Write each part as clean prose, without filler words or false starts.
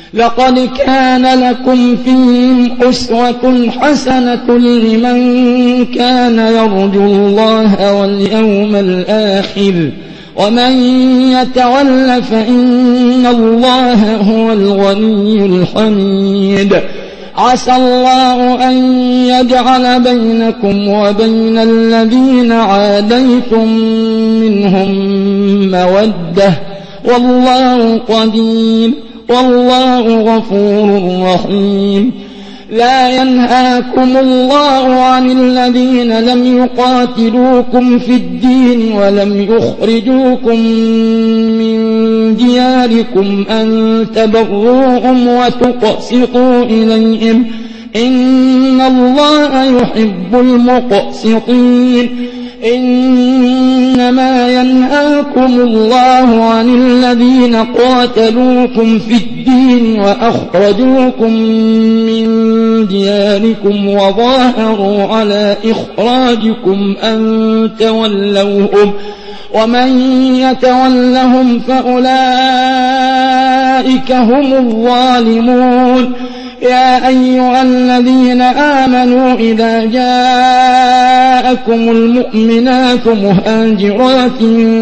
لقد كان لكم فيهم أسوة حسنة لمن كان يرجو الله واليوم الآخر ومن يتول فإن الله هو الغني الحميد عسى الله أن يجعل بينكم وبين الذين عاديتم منهم مودة والله قدير والله غفور رحيم لا ينهاكم الله عن الذين لم يقاتلوكم في الدين ولم يخرجوكم من دياركم أن تبروهم وتقسطوا إليهم إن الله يحب المقسطين إنما ينهاكم الله عن الذين قاتلوكم في الدين وأخرجوكم من دياركم وظاهروا على إخراجكم أن تولوهم ومن يتولهم فأولئك هم الظالمون يا أيها الذين آمنوا إذا جاءكم المؤمنات مهاجرات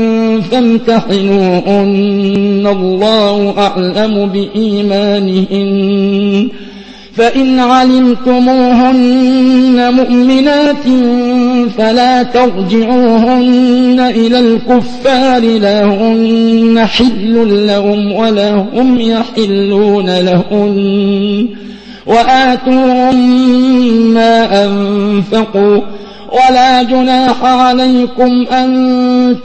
فامتحنوهن الله أعلم بإيمانهن فإن علمتموهن مؤمنات فلا ترجعوهن إلى الكفار لا هن حل لهم ولا هم يحلون لهن وآتوهم ما أنفقوا ولا جناح عليكم أن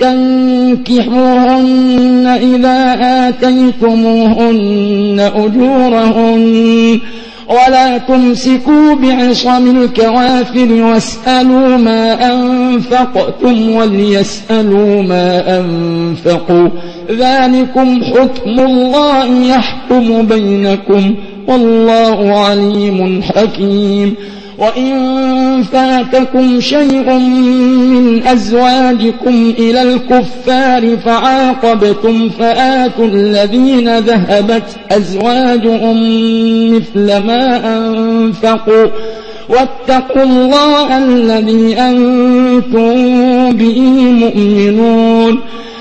تنكحوهن إذا آتيتموهن أجورهن ولا تمسكوا بعصم الكوافر واسألوا ما أنفقتم وليسألوا ما أنفقوا ذلكم حكم الله يحكم بينكم والله عليم حكيم وإن فاتكم شيء من أزواجكم إلى الكفار فعاقبتم فآتوا الذين ذهبت أزواجهم مثل ما أنفقوا واتقوا الله الذي أنتم به مؤمنون